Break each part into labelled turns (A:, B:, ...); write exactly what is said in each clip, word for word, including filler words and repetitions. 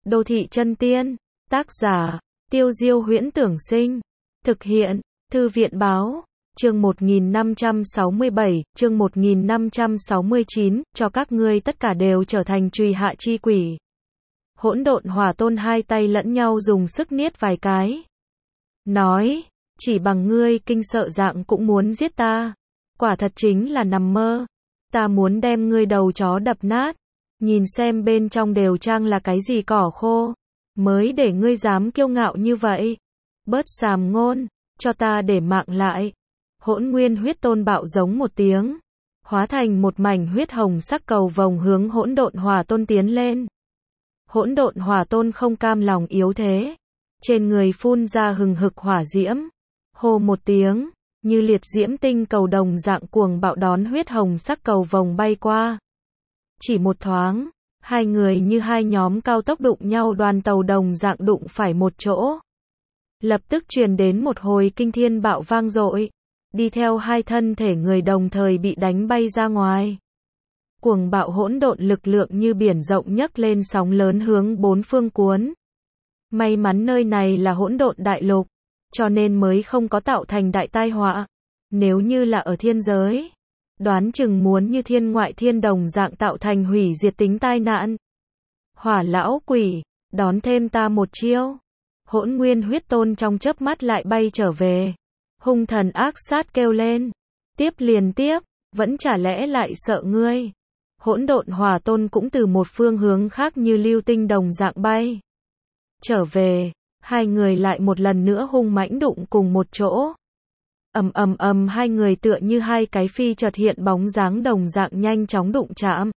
A: Đô thị chân tiên. Tác giả, Tiêu Diêu Huyễn Tưởng Sinh. Thực hiện, Thư viện Báo. Chương một nghìn năm trăm sáu mươi bảy, chương một nghìn năm trăm sáu mươi chín, cho các ngươi tất cả đều trở thành trùy hạ chi quỷ. Hỗn độn hỏa tôn hai tay lẫn nhau dùng sức niết vài cái. Nói, chỉ bằng ngươi kinh sợ dạng cũng muốn giết ta. Quả thật chính là nằm mơ. Ta muốn đem ngươi đầu chó đập nát. Nhìn xem bên trong đều trang là cái gì cỏ khô. Mới để ngươi dám kiêu ngạo như vậy. Bớt sàm ngôn, cho ta để mạng lại. Hỗn nguyên huyết tôn bạo giống một tiếng. Hóa thành một mảnh huyết hồng sắc cầu vồng hướng hỗn độn hỏa tôn tiến lên. Hỗn độn hỏa tôn không cam lòng yếu thế. Trên người phun ra hừng hực hỏa diễm. Hô một tiếng, như liệt diễm tinh cầu đồng dạng cuồng bạo đón huyết hồng sắc cầu vồng bay qua. Chỉ một thoáng, hai người như hai nhóm cao tốc đụng nhau đoàn tàu đồng dạng đụng phải một chỗ. Lập tức truyền đến một hồi kinh thiên bạo vang dội. Đi theo hai thân thể người đồng thời bị đánh bay ra ngoài. Cuồng bạo hỗn độn lực lượng như biển rộng nhấc lên sóng lớn hướng bốn phương cuốn. May mắn nơi này là hỗn độn đại lục, cho nên mới không có tạo thành đại tai họa. Nếu như là ở thiên giới, đoán chừng muốn như thiên ngoại thiên đồng dạng tạo thành hủy diệt tính tai nạn. Hỏa lão quỷ, đón thêm ta một chiêu. Hỗn nguyên huyết tôn trong chớp mắt lại bay trở về. Hung thần ác sát kêu lên. Tiếp liền tiếp, vẫn chả lẽ lại sợ ngươi. Hỗn độn hỏa tôn cũng từ một phương hướng khác như lưu tinh đồng dạng bay. Trở về, hai người lại một lần nữa hung mãnh đụng cùng một chỗ. Ầm ầm ầm hai người tựa như hai cái phi chợt hiện bóng dáng đồng dạng nhanh chóng đụng chạm.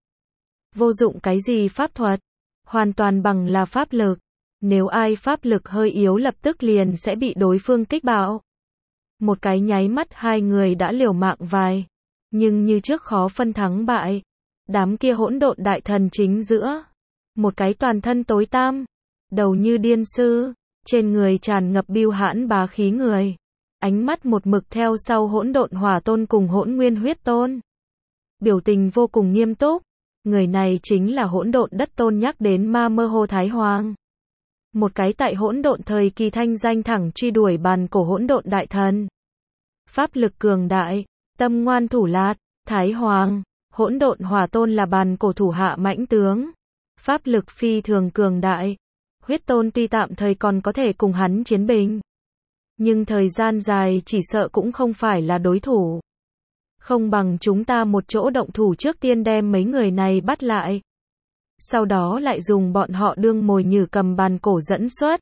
A: Vô dụng cái gì pháp thuật, hoàn toàn bằng là pháp lực. Nếu ai pháp lực hơi yếu lập tức liền sẽ bị đối phương kích bạo. Một cái nháy mắt hai người đã liều mạng vài. Nhưng như trước khó phân thắng bại. Đám kia hỗn độn đại thần chính giữa. Một cái toàn thân tối tăm. Đầu như điên sư. Trên người tràn ngập bưu hãn bá khí người. Ánh mắt một mực theo sau hỗn độn hỏa tôn cùng hỗn nguyên huyết tôn. Biểu tình vô cùng nghiêm túc. Người này chính là hỗn độn đất tôn nhắc đến Ma Mơ Hồ Thái Hoàng. Một cái tại hỗn độn thời kỳ thanh danh thẳng truy đuổi bàn cổ hỗn độn đại thần. Pháp lực cường đại, tâm ngoan thủ lạt, Thái Hoàng, hỗn độn hỏa tôn là bàn cổ thủ hạ mãnh tướng. Pháp lực phi thường cường đại. Huyết tôn tuy tạm thời còn có thể cùng hắn chiến bình. Nhưng thời gian dài chỉ sợ cũng không phải là đối thủ. Không bằng chúng ta một chỗ động thủ trước tiên đem mấy người này bắt lại. Sau đó lại dùng bọn họ đương mồi nhử cầm bàn cổ dẫn xuất.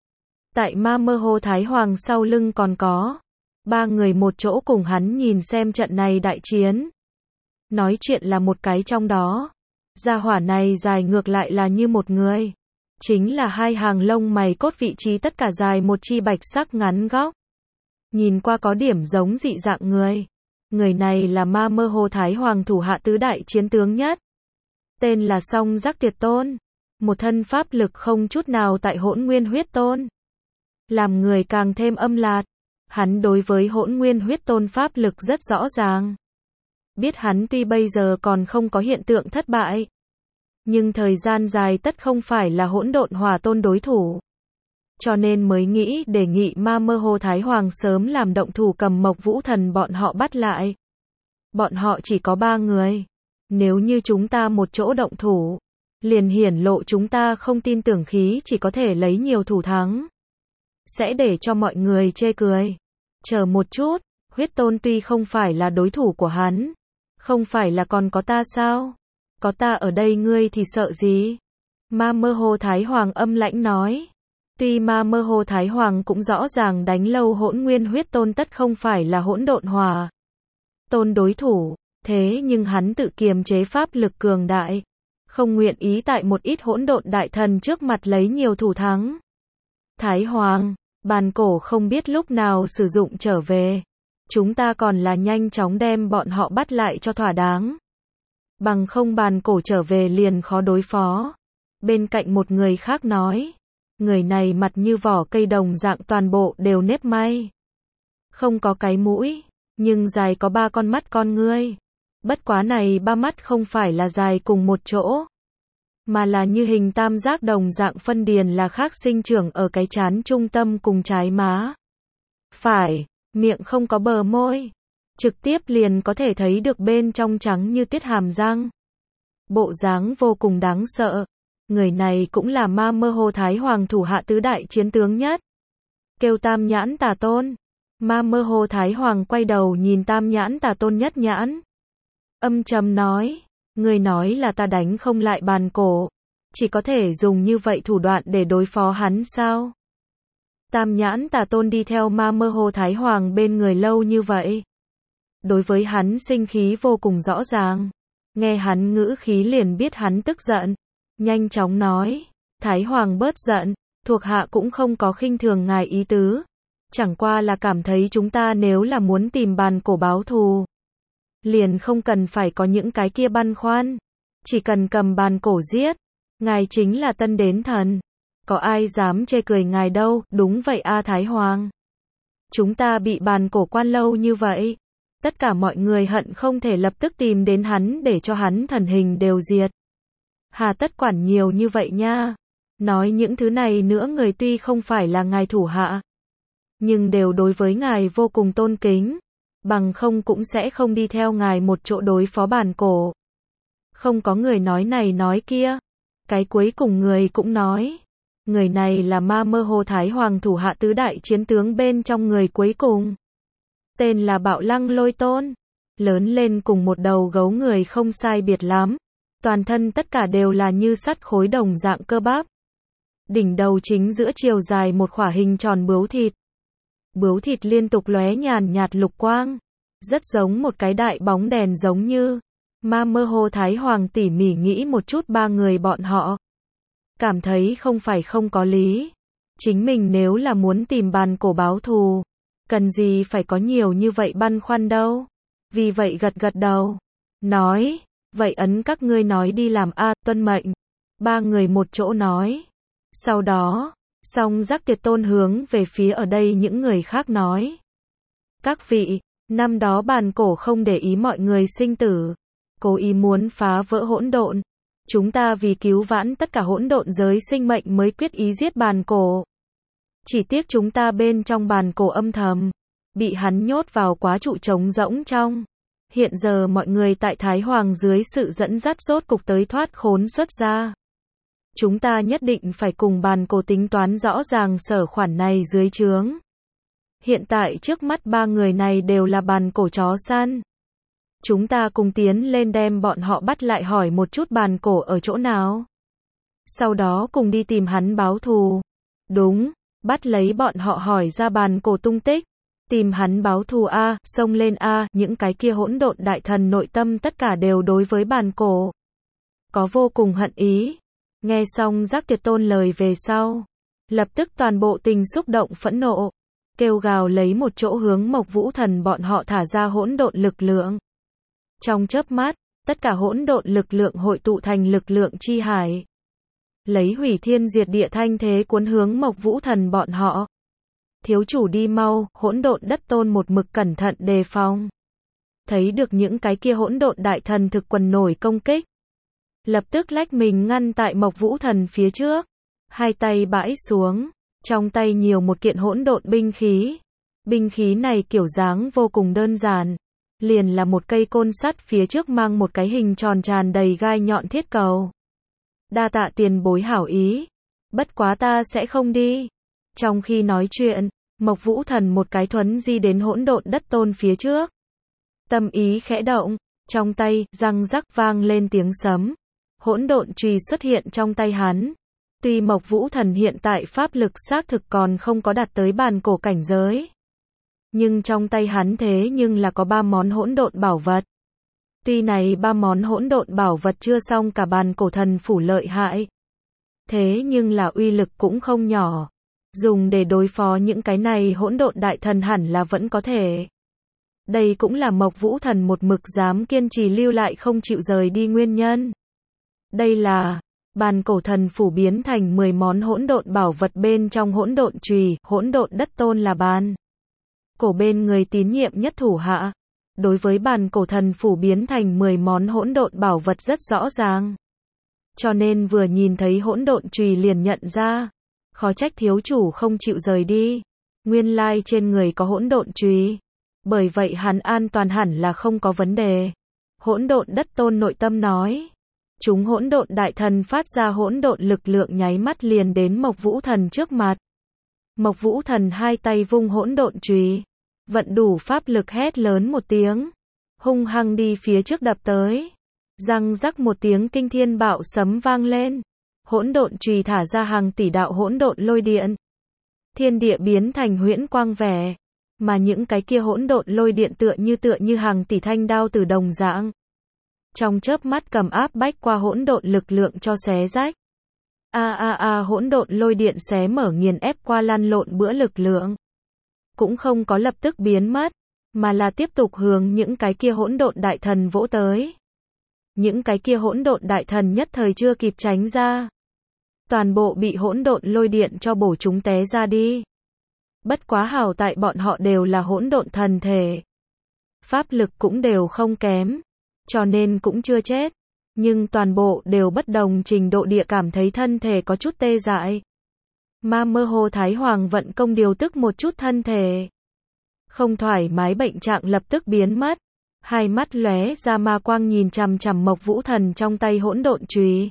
A: Tại Ma Mơ Hồ Thái Hoàng sau lưng còn có ba người một chỗ cùng hắn nhìn xem trận này đại chiến. Nói chuyện là một cái trong đó. Gia hỏa này dài ngược lại là như một người. Chính là hai hàng lông mày cốt vị trí tất cả dài một chi bạch sắc ngắn góc. Nhìn qua có điểm giống dị dạng người. Người này là Ma Mơ Hồ Thái Hoàng thủ hạ tứ đại chiến tướng nhất. Tên là Song Giác Tiệt Tôn. Một thân pháp lực không chút nào tại hỗn nguyên huyết tôn. Làm người càng thêm âm lạt. Hắn đối với hỗn nguyên huyết tôn pháp lực rất rõ ràng. Biết hắn tuy bây giờ còn không có hiện tượng thất bại. Nhưng thời gian dài tất không phải là hỗn độn hỏa tôn đối thủ. Cho nên mới nghĩ đề nghị Ma Mơ Hồ Thái Hoàng sớm làm động thủ cầm Mộc Vũ Thần bọn họ bắt lại. Bọn họ chỉ có ba người. Nếu như chúng ta một chỗ động thủ, liền hiển lộ chúng ta không tin tưởng khí chỉ có thể lấy nhiều thủ thắng. Sẽ để cho mọi người chê cười. Chờ một chút, huyết tôn tuy không phải là đối thủ của hắn. Không phải là còn có ta sao? Có ta ở đây ngươi thì sợ gì? Ma Mơ Hồ Thái Hoàng âm lãnh nói. Tuy Ma Mơ Hồ Thái Hoàng cũng rõ ràng đánh lâu hỗn nguyên huyết tôn tất không phải là hỗn độn hỏa tôn đối thủ. Thế nhưng hắn tự kiềm chế pháp lực cường đại. Không nguyện ý tại một ít hỗn độn đại thần trước mặt lấy nhiều thủ thắng. Thái Hoàng, bàn cổ không biết lúc nào sử dụng trở về. Chúng ta còn là nhanh chóng đem bọn họ bắt lại cho thỏa đáng. Bằng không bàn cổ trở về liền khó đối phó. Bên cạnh một người khác nói. Người này mặt như vỏ cây đồng dạng toàn bộ đều nếp may. Không có cái mũi, nhưng dài có ba con mắt con ngươi. Bất quá này ba mắt không phải là dài cùng một chỗ. mà là như hình tam giác đồng dạng phân điền là khác sinh trưởng ở cái trán trung tâm cùng trái má phải, miệng không có bờ môi, trực tiếp liền có thể thấy được bên trong trắng như tiết hàm răng. Bộ dáng vô cùng đáng sợ. Người này cũng là Ma Mơ Hồ Thái Hoàng thủ hạ tứ đại chiến tướng nhất. Kêu Tam Nhãn Tà Tôn. Ma Mơ Hồ Thái Hoàng quay đầu nhìn Tam Nhãn Tà Tôn nhất nhãn. Âm trầm nói, người nói là ta đánh không lại bàn cổ, chỉ có thể dùng như vậy thủ đoạn để đối phó hắn sao? Tam Nhãn Tà Tôn đi theo Ma Mơ Hồ Thái Hoàng bên người lâu như vậy. Đối với hắn sinh khí vô cùng rõ ràng. Nghe hắn ngữ khí liền biết hắn tức giận. Nhanh chóng nói, Thái Hoàng bớt giận, thuộc hạ cũng không có khinh thường ngài ý tứ. Chẳng qua là cảm thấy chúng ta nếu là muốn tìm bàn cổ báo thù, liền không cần phải có những cái kia băn khoăn. Chỉ cần cầm bàn cổ giết, ngài chính là tân đến thần. Có ai dám chê cười ngài đâu, đúng vậy a Thái Hoàng. Chúng ta bị bàn cổ quan lâu như vậy. Tất cả mọi người hận không thể lập tức tìm đến hắn để cho hắn thần hình đều diệt. Hà tất quản nhiều như vậy nha. Nói những thứ này nữa người tuy không phải là ngài thủ hạ, nhưng đều đối với ngài vô cùng tôn kính. Bằng không cũng sẽ không đi theo ngài một chỗ đối phó bàn cổ. Không có người nói này nói kia. Cái cuối cùng người cũng nói. Người này là Ma Mơ Hồ Thái Hoàng thủ hạ tứ đại chiến tướng bên trong người cuối cùng. Tên là Bạo Lăng Lôi Tôn. Lớn lên cùng một đầu gấu người không sai biệt lắm. Toàn thân tất cả đều là như sắt khối đồng dạng cơ bắp. Đỉnh đầu chính giữa chiều dài một khỏa hình tròn bướu thịt. Bướu thịt liên tục lóe nhàn nhạt lục quang. Rất giống một cái đại bóng đèn giống như. Ma Mơ Hồ Thái Hoàng tỉ mỉ nghĩ một chút ba người bọn họ. Cảm thấy không phải không có lý. Chính mình nếu là muốn tìm bàn cổ báo thù, cần gì phải có nhiều như vậy băn khoăn đâu. Vì vậy gật gật đầu. Nói, vậy ấn các ngươi nói đi làm a, tuân mệnh. Ba người một chỗ nói. Sau đó, Song Giác Tiệt Tôn hướng về phía ở đây những người khác nói. Các vị, năm đó bàn cổ không để ý mọi người sinh tử, cố ý muốn phá vỡ hỗn độn. Chúng ta vì cứu vãn tất cả hỗn độn giới sinh mệnh mới quyết ý giết bàn cổ. Chỉ tiếc chúng ta bên trong bàn cổ âm thầm, bị hắn nhốt vào quá trụ trống rỗng trong. Hiện giờ mọi người tại Thái Hoàng dưới sự dẫn dắt rốt cục tới thoát khốn xuất ra. Chúng ta nhất định phải cùng bàn cổ tính toán rõ ràng sở khoản này dưới trướng. Hiện tại trước mắt ba người này đều là bàn cổ chó săn. Chúng ta cùng tiến lên đem bọn họ bắt lại hỏi một chút bàn cổ ở chỗ nào. Sau đó cùng đi tìm hắn báo thù. Đúng, bắt lấy bọn họ hỏi ra bàn cổ tung tích. Tìm hắn báo thù a, xông lên a, những cái kia hỗn độn đại thần nội tâm tất cả đều đối với bàn cổ. Có vô cùng hận ý. Nghe xong Giác Tiệt Tôn lời về sau. Lập tức toàn bộ tình xúc động phẫn nộ. Kêu gào lấy một chỗ hướng Mộc Vũ Thần bọn họ thả ra hỗn độn lực lượng. Trong chớp mắt, tất cả hỗn độn lực lượng hội tụ thành lực lượng chi hải. Lấy hủy thiên diệt địa thanh thế cuốn hướng Mộc Vũ Thần bọn họ. Thiếu chủ đi mau, hỗn độn đất tôn một mực cẩn thận đề phòng. Thấy được những cái kia hỗn độn đại thần thực quần nổi công kích. Lập tức lách mình ngăn tại Mộc Vũ Thần phía trước. Hai tay bãi xuống, trong tay nhiều một kiện hỗn độn binh khí. Binh khí này kiểu dáng vô cùng đơn giản. Liền là một cây côn sắt phía trước mang một cái hình tròn tràn đầy gai nhọn thiết cầu. Đa tạ tiền bối hảo ý. Bất quá ta sẽ không đi. Trong khi nói chuyện, Mộc Vũ Thần một cái thuấn di đến hỗn độn đất tôn phía trước. Tâm ý khẽ động, trong tay, răng rắc vang lên tiếng sấm. Hỗn độn chùy xuất hiện trong tay hắn. Tuy Mộc Vũ Thần hiện tại pháp lực xác thực còn không có đạt tới bàn cổ cảnh giới. Nhưng trong tay hắn thế nhưng là có ba món hỗn độn bảo vật. Tuy này ba món hỗn độn bảo vật chưa xong cả bàn cổ thần phủ lợi hại. Thế nhưng là uy lực cũng không nhỏ. Dùng để đối phó những cái này hỗn độn đại thần hẳn là vẫn có thể. Đây cũng là Mộc Vũ Thần một mực dám kiên trì lưu lại không chịu rời đi nguyên nhân. Đây là bàn cổ thần phủ biến thành mười món hỗn độn bảo vật bên trong hỗn độn chùy, hỗn độn đất tôn là bàn cổ bên người tín nhiệm nhất thủ hạ. Đối với bàn cổ thần phủ biến thành mười món hỗn độn bảo vật rất rõ ràng. cho nên vừa nhìn thấy hỗn độn chùy liền nhận ra. Khó trách thiếu chủ không chịu rời đi. Nguyên lai trên người có hỗn độn chùy. Bởi vậy hắn an toàn hẳn là không có vấn đề. Hỗn độn đất tôn nội tâm nói. Chúng hỗn độn đại thần phát ra hỗn độn lực lượng nháy mắt liền đến Mộc Vũ Thần trước mặt. Mộc Vũ Thần hai tay vung hỗn độn chùy, vận đủ pháp lực hét lớn một tiếng, hung hăng đi phía trước đập tới. Răng rắc một tiếng kinh thiên bạo sấm vang lên. Hỗn độn chùy thả ra hàng tỷ đạo hỗn độn lôi điện. Thiên địa biến thành huyễn quang vẻ, mà những cái kia hỗn độn lôi điện tựa như tựa như hàng tỷ thanh đao từ đồng dạng. Trong chớp mắt cầm áp bách qua hỗn độn lực lượng cho xé rách. A a a hỗn độn lôi điện xé mở nghiền ép qua lăn lộn bữa lực lượng. Cũng không có lập tức biến mất, mà là tiếp tục hướng những cái kia hỗn độn đại thần vỗ tới. Những cái kia hỗn độn đại thần nhất thời chưa kịp tránh ra. Toàn bộ bị hỗn độn lôi điện cho bổ chúng té ra đi. Bất quá hảo tại bọn họ đều là hỗn độn thần thể. Pháp lực cũng đều không kém, cho nên cũng chưa chết. Nhưng toàn bộ đều bất đồng trình độ địa cảm thấy thân thể có chút tê dại. Ma mơ hồ Thái Hoàng vận công điều tức một chút thân thể. Không thoải mái bệnh trạng lập tức biến mất. Hai mắt lóe ra ma quang nhìn chằm chằm Mộc Vũ Thần trong tay hỗn độn chùy.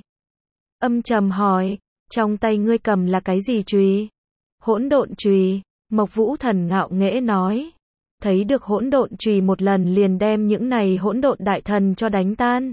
A: Âm trầm hỏi, trong tay ngươi cầm là cái gì chùy? Hỗn độn chùy. Mộc Vũ Thần ngạo nghễ nói. Thấy được hỗn độn chùy một lần liền đem những này hỗn độn đại thần cho đánh tan.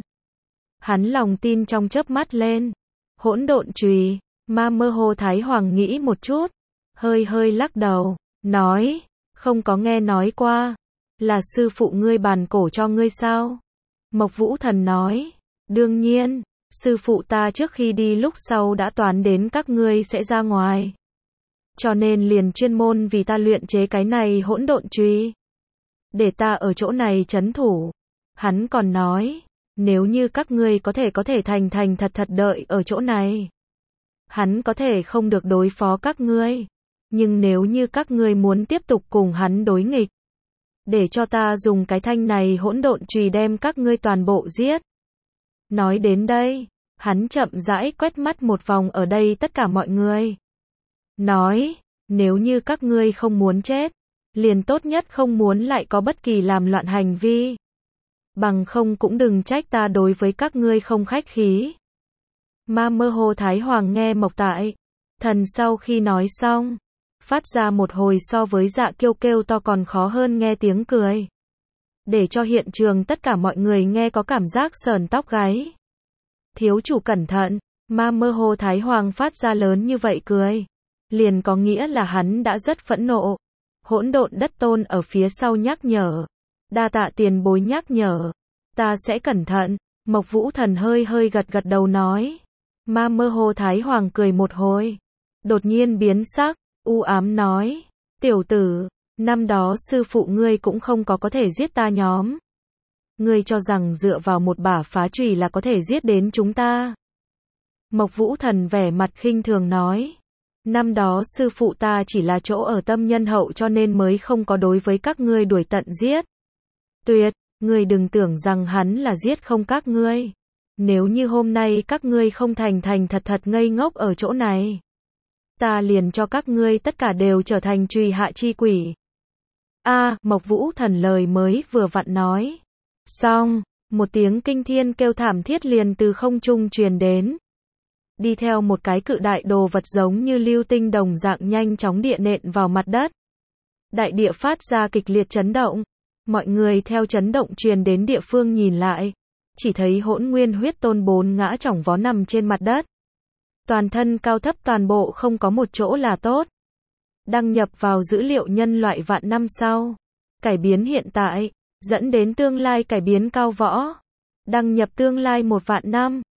A: Hắn lòng tin trong chớp mắt lên. Hỗn độn chùy. Ma mơ hồ Thái Hoàng nghĩ một chút, hơi hơi lắc đầu, nói, không có nghe nói qua. Là sư phụ ngươi bàn cổ cho ngươi sao? Mộc Vũ Thần nói, đương nhiên, sư phụ ta trước khi đi lúc sau đã toán đến các ngươi sẽ ra ngoài. Cho nên liền chuyên môn vì ta luyện chế cái này hỗn độn chùy. Để ta ở chỗ này trấn thủ. Hắn còn nói, nếu như các ngươi có thể có thể thành thành thật thật đợi ở chỗ này. Hắn có thể không được đối phó các ngươi. Nhưng nếu như các ngươi muốn tiếp tục cùng hắn đối nghịch, để cho ta dùng cái thanh này hỗn độn chùy đem các ngươi toàn bộ giết. Nói đến đây, hắn chậm rãi quét mắt một vòng ở đây tất cả mọi người. Nói, nếu như các ngươi không muốn chết, liền tốt nhất không muốn lại có bất kỳ làm loạn hành vi. Bằng không cũng đừng trách ta đối với các ngươi không khách khí. Ma mơ hồ Thái Hoàng nghe Mộc Tại Thần sau khi nói xong, phát ra một hồi so với Dạ Kiêu kêu to còn khó hơn nghe tiếng cười. Để cho hiện trường tất cả mọi người nghe có cảm giác sờn tóc gáy. Thiếu chủ cẩn thận, ma mơ hồ Thái Hoàng phát ra lớn như vậy cười. Liền có nghĩa là hắn đã rất phẫn nộ. Hỗn độn đất tôn ở phía sau nhắc nhở. Đa tạ tiền bối nhắc nhở. Ta sẽ cẩn thận. Mộc Vũ Thần hơi hơi gật gật đầu nói. Ma mơ hồ Thái Hoàng cười một hồi. Đột nhiên biến sắc, u ám nói. Tiểu tử, năm đó sư phụ ngươi cũng không có có thể giết ta nhóm. Ngươi cho rằng dựa vào một bả phá chùy là có thể giết đến chúng ta. Mộc Vũ Thần vẻ mặt khinh thường nói. Năm đó sư phụ ta chỉ là chỗ ở tâm nhân hậu cho nên mới không có đối với các ngươi đuổi tận giết. Tuyệt, ngươi đừng tưởng rằng hắn là giết không các ngươi. Nếu như hôm nay các ngươi không thành thành thật thật ngây ngốc ở chỗ này, ta liền cho các ngươi tất cả đều trở thành trùy hạ chi quỷ. A, à, Mộc Vũ Thần lời mới vừa vặn nói. Xong, một tiếng kinh thiên kêu thảm thiết liền từ không trung truyền đến. Đi theo một cái cự đại đồ vật giống như lưu tinh đồng dạng nhanh chóng địa nện vào mặt đất. Đại địa phát ra kịch liệt chấn động. Mọi người theo chấn động truyền đến địa phương nhìn lại. Chỉ thấy Hỗn Nguyên Huyết Tôn bốn ngã chỏng vó nằm trên mặt đất. Toàn thân cao thấp toàn bộ không có một chỗ là tốt. Đăng nhập vào dữ liệu nhân loại vạn năm sau. Cải biến hiện tại, dẫn đến tương lai cải biến cao võ. Đăng nhập tương lai một vạn năm.